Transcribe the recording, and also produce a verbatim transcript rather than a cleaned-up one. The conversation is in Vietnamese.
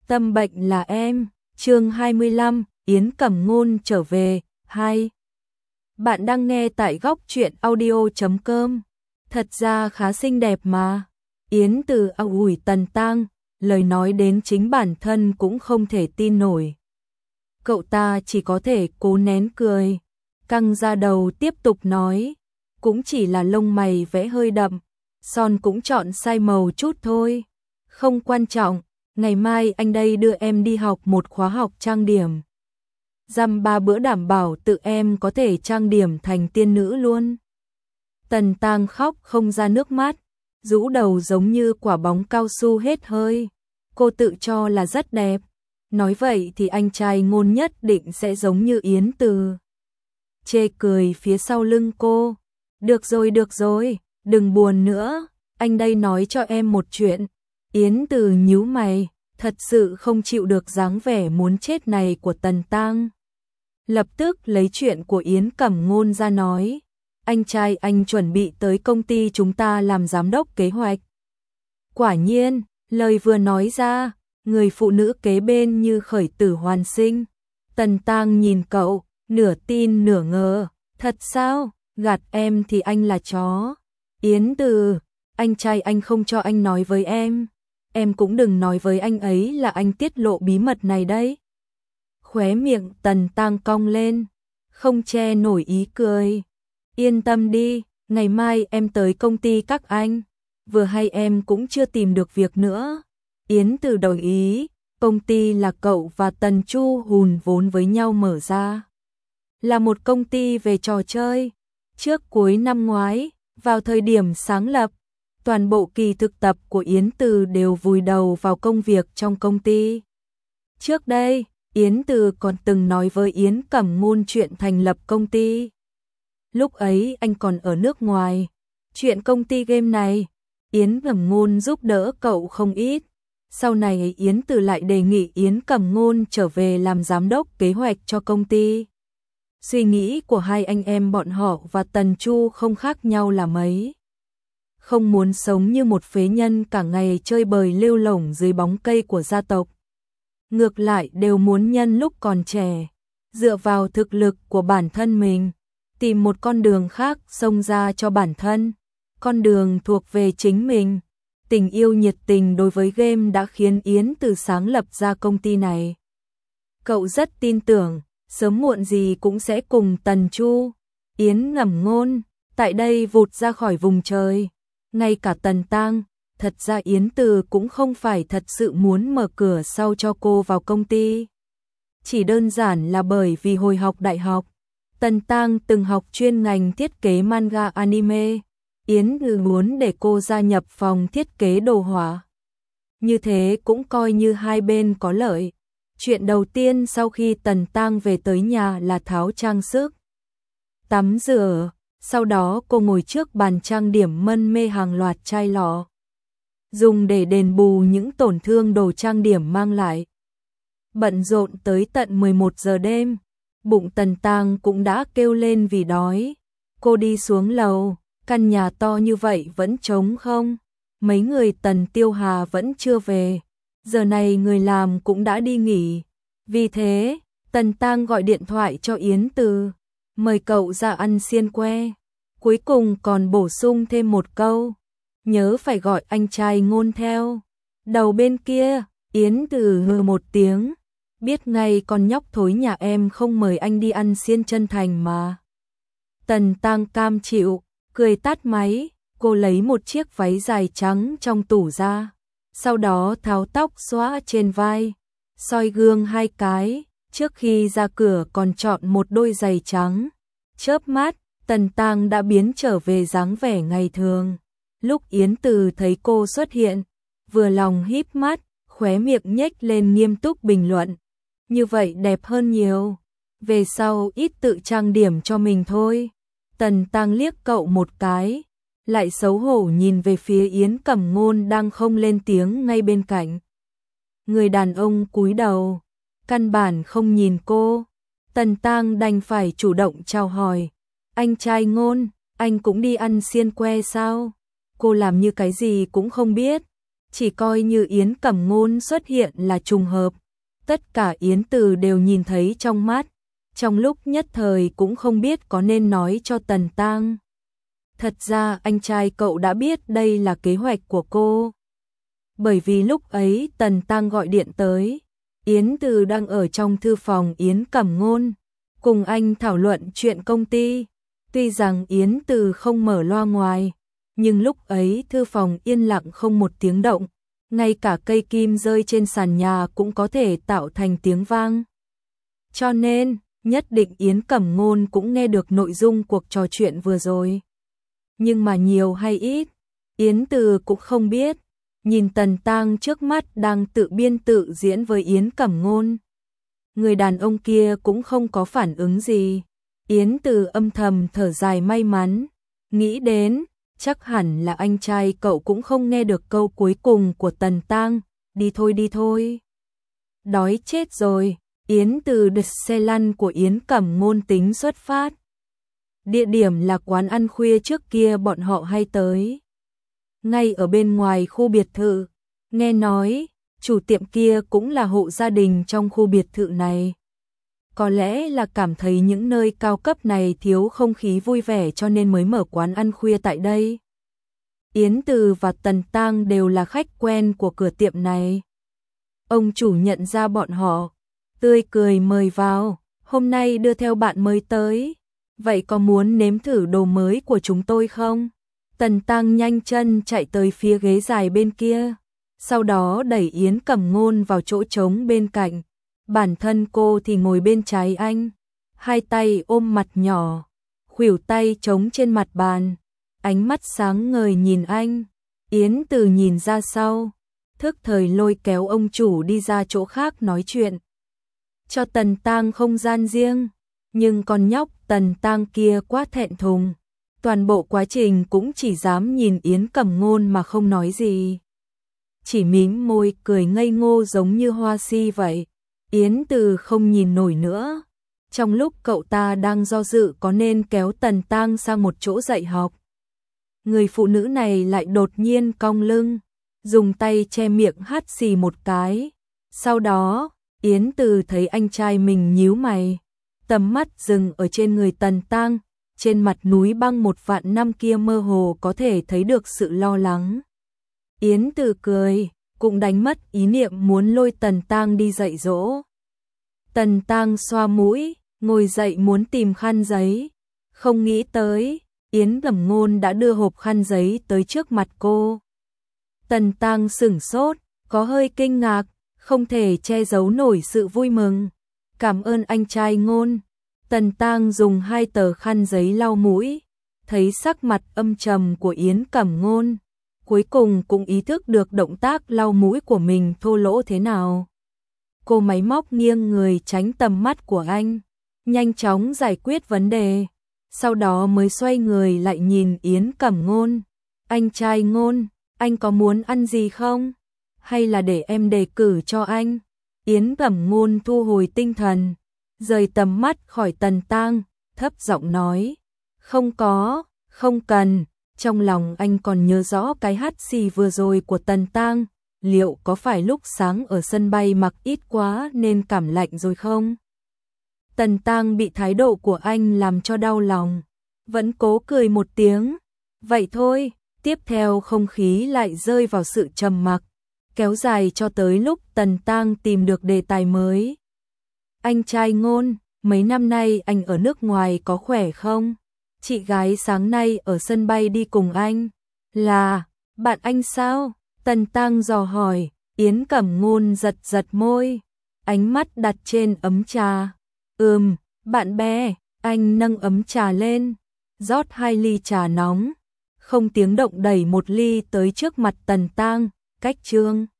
Tâm bệnh là em, chương hai mươi lăm, Yến Cẩm Ngôn trở về, hai. Bạn đang nghe tại góc truyện audio chấm com. Thật ra khá xinh đẹp mà. Yến Từ ao ủi Tần Tang, lời nói đến chính bản thân cũng không thể tin nổi. Cậu ta chỉ có thể cố nén cười, căng ra đầu tiếp tục nói, cũng chỉ là lông mày vẽ hơi đậm, son cũng chọn sai màu chút thôi, không quan trọng. Ngày mai anh đây đưa em đi học một khóa học trang điểm. Dăm ba bữa đảm bảo tự em có thể trang điểm thành tiên nữ luôn. Tần Tang khóc không ra nước mắt, rũ đầu giống như quả bóng cao su hết hơi. Cô tự cho là rất đẹp. Nói vậy thì anh trai Ngôn nhất định sẽ giống như Yến Từ. Chê cười phía sau lưng cô. Được rồi được rồi, đừng buồn nữa, anh đây nói cho em một chuyện. Yến Từ nhíu mày, thật sự không chịu được dáng vẻ muốn chết này của Tần Tang. Lập tức lấy chuyện của Yến Cẩm Ngôn ra nói, anh trai anh chuẩn bị tới công ty chúng ta làm giám đốc kế hoạch. Quả nhiên, lời vừa nói ra, người phụ nữ kế bên như khởi tử hoàn sinh. Tần Tang nhìn cậu, nửa tin nửa ngờ, thật sao, gạt em thì anh là chó. Yến Từ, anh trai anh không cho anh nói với em. Em cũng đừng nói với anh ấy là anh tiết lộ bí mật này đấy. Khóe miệng Tần Tang cong lên, không che nổi ý cười. Yên tâm đi, ngày mai em tới công ty các anh. Vừa hay em cũng chưa tìm được việc nữa. Yến Từ đồng ý, công ty là cậu và Tần Chu hùn vốn với nhau mở ra. Là một công ty về trò chơi. Trước cuối năm ngoái, vào thời điểm sáng lập, toàn bộ kỳ thực tập của Yến Từ đều vùi đầu vào công việc trong công ty. Trước đây, Yến Từ còn từng nói với Yến Cẩm Ngôn chuyện thành lập công ty. Lúc ấy anh còn ở nước ngoài. Chuyện công ty game này, Yến Cẩm Ngôn giúp đỡ cậu không ít. Sau này Yến Từ lại đề nghị Yến Cẩm Ngôn trở về làm giám đốc kế hoạch cho công ty. Suy nghĩ của hai anh em bọn họ và Tần Chu không khác nhau là mấy. Không muốn sống như một phế nhân cả ngày chơi bời lêu lổng dưới bóng cây của gia tộc. Ngược lại đều muốn nhân lúc còn trẻ, dựa vào thực lực của bản thân mình, tìm một con đường khác xông ra cho bản thân, con đường thuộc về chính mình. Tình yêu nhiệt tình đối với game đã khiến Yến Từ sáng lập ra công ty này. Cậu rất tin tưởng, sớm muộn gì cũng sẽ cùng Tần Chu, Yến Cẩm Ngôn, tại đây vụt ra khỏi vùng trời. Ngay cả Tần Tang, thật ra Yến Từ cũng không phải thật sự muốn mở cửa sau cho cô vào công ty. Chỉ đơn giản là bởi vì hồi học đại học, Tần Tang từng học chuyên ngành thiết kế manga anime. Yến Từ muốn để cô gia nhập phòng thiết kế đồ họa. Như thế cũng coi như hai bên có lợi. Chuyện đầu tiên sau khi Tần Tang về tới nhà là tháo trang sức, tắm rửa. Sau đó cô ngồi trước bàn trang điểm mân mê hàng loạt chai lọ, dùng để đền bù những tổn thương đồ trang điểm mang lại. Bận rộn tới tận mười một giờ đêm, bụng Tần Tang cũng đã kêu lên vì đói. Cô đi xuống lầu, căn nhà to như vậy vẫn trống không. Mấy người Tần Tiêu Hà vẫn chưa về, giờ này người làm cũng đã đi nghỉ. Vì thế, Tần Tang gọi điện thoại cho Yến Từ, mời cậu ra ăn xiên que. Cuối cùng còn bổ sung thêm một câu, nhớ phải gọi anh trai Ngôn theo. Đầu bên kia, Yến Từ hừ một tiếng, biết ngay con nhóc thối nhà em không mời anh đi ăn xiên chân thành mà. Tần Tang cam chịu, cười tắt máy. Cô lấy một chiếc váy dài trắng trong tủ ra, sau đó tháo tóc xõa trên vai, soi gương hai cái, trước khi ra cửa còn chọn một đôi giày trắng. Chớp mắt, Tần Tang đã biến trở về dáng vẻ ngày thường. Lúc Yến Từ thấy cô xuất hiện, vừa lòng híp mắt, khóe miệng nhếch lên nghiêm túc bình luận, như vậy đẹp hơn nhiều. Về sau ít tự trang điểm cho mình thôi. Tần Tang liếc cậu một cái, lại xấu hổ nhìn về phía Yến Cẩm Ngôn đang không lên tiếng ngay bên cạnh. Người đàn ông cúi đầu, căn bản không nhìn cô. Tần Tang đành phải chủ động chào hỏi, anh trai Ngôn, anh cũng đi ăn xiên que sao? Cô làm như cái gì cũng không biết, Chỉ coi như Yến Cẩm Ngôn xuất hiện là trùng hợp, tất cả Yến Từ đều nhìn thấy trong mắt, trong lúc nhất thời cũng không biết có nên nói cho Tần Tăng. Thật ra anh trai cậu đã biết đây là kế hoạch của cô. Bởi vì lúc ấy Tần Tăng gọi điện tới, Yến Từ đang ở trong thư phòng Yến Cẩm Ngôn, cùng anh thảo luận chuyện công ty. Tuy rằng Yến Từ không mở loa ngoài, nhưng lúc ấy thư phòng yên lặng không một tiếng động, ngay cả cây kim rơi trên sàn nhà cũng có thể tạo thành tiếng vang. Cho nên, nhất định Yến Cẩm Ngôn cũng nghe được nội dung cuộc trò chuyện vừa rồi. Nhưng mà nhiều hay ít, Yến Từ cũng không biết. Nhìn Tần Tăng trước mắt đang tự biên tự diễn với Yến Cẩm Ngôn. Người đàn ông kia cũng không có phản ứng gì. Yến Từ âm thầm thở dài may mắn, nghĩ đến, chắc hẳn là anh trai cậu cũng không nghe được câu cuối cùng của Tần Tăng, đi thôi đi thôi. Đói chết rồi, Yến Từ đứt xe lăn của Yến Cẩm Ngôn tính xuất phát. Địa điểm là quán ăn khuya trước kia bọn họ hay tới. Ngay ở bên ngoài khu biệt thự, nghe nói, chủ tiệm kia cũng là hộ gia đình trong khu biệt thự này. Có lẽ là cảm thấy những nơi cao cấp này thiếu không khí vui vẻ cho nên mới mở quán ăn khuya tại đây. Yến Từ và Tần Tăng đều là khách quen của cửa tiệm này. Ông chủ nhận ra bọn họ, tươi cười mời vào, hôm nay đưa theo bạn mới tới. Vậy có muốn nếm thử đồ mới của chúng tôi không? Tần Tăng nhanh chân chạy tới phía ghế dài bên kia, sau đó đẩy Yến Cẩm Ngôn vào chỗ trống bên cạnh. Bản thân cô thì ngồi bên trái anh, hai tay ôm mặt nhỏ, khuỷu tay trống trên mặt bàn, ánh mắt sáng ngời nhìn anh. Yến Từ nhìn ra sau, thức thời lôi kéo ông chủ đi ra chỗ khác nói chuyện. Cho Tần Tăng không gian riêng, nhưng con nhóc Tần Tăng kia quá thẹn thùng. Toàn bộ quá trình cũng chỉ dám nhìn Yến Cẩm Ngôn mà không nói gì. Chỉ mím môi cười ngây ngô giống như hoa si vậy. Yến Từ không nhìn nổi nữa. Trong lúc cậu ta đang do dự có nên kéo Tần Tăng sang một chỗ dạy học, người phụ nữ này lại đột nhiên cong lưng, dùng tay che miệng hắt xì một cái. Sau đó, Yến Từ thấy anh trai mình nhíu mày, tầm mắt dừng ở trên người Tần Tăng. Trên mặt núi băng một vạn năm kia mơ hồ có thể thấy được sự lo lắng. Yến Từ cười, cũng đánh mất ý niệm muốn lôi Tần Tăng đi dạy dỗ. Tần Tăng xoa mũi, ngồi dậy muốn tìm khăn giấy. Không nghĩ tới, Yến Cẩm Ngôn đã đưa hộp khăn giấy tới trước mặt cô. Tần Tăng sửng sốt, có hơi kinh ngạc, không thể che giấu nổi sự vui mừng. Cảm ơn anh trai Ngôn. Tần Tăng dùng hai tờ khăn giấy lau mũi, thấy sắc mặt âm trầm của Yến Cẩm Ngôn, cuối cùng cũng ý thức được động tác lau mũi của mình thô lỗ thế nào. Cô máy móc nghiêng người tránh tầm mắt của anh, nhanh chóng giải quyết vấn đề, sau đó mới xoay người lại nhìn Yến Cẩm Ngôn. Anh trai Ngôn, anh có muốn ăn gì không? Hay là để em đề cử cho anh? Yến Cẩm Ngôn thu hồi tinh thần, rời tầm mắt khỏi Tần Tăng, thấp giọng nói, không có, không cần. Trong lòng anh còn nhớ rõ cái hắt xì vừa rồi của Tần Tăng, liệu có phải lúc sáng ở sân bay mặc ít quá nên cảm lạnh rồi không? Tần Tăng bị thái độ của anh làm cho đau lòng, vẫn cố cười một tiếng. Vậy thôi, tiếp theo không khí lại rơi vào sự trầm mặc, kéo dài cho tới lúc Tần Tăng tìm được đề tài mới. Anh trai Ngôn, mấy năm nay anh ở nước ngoài có khỏe không? Chị gái sáng nay ở sân bay đi cùng anh. Là, bạn anh sao? Tần Tăng dò hỏi. Yến Cẩm Ngôn giật giật môi, ánh mắt đặt trên ấm trà. Ừm, bạn bè. Anh nâng ấm trà lên, rót hai ly trà nóng, không tiếng động đẩy một ly tới trước mặt Tần Tăng. Cách trương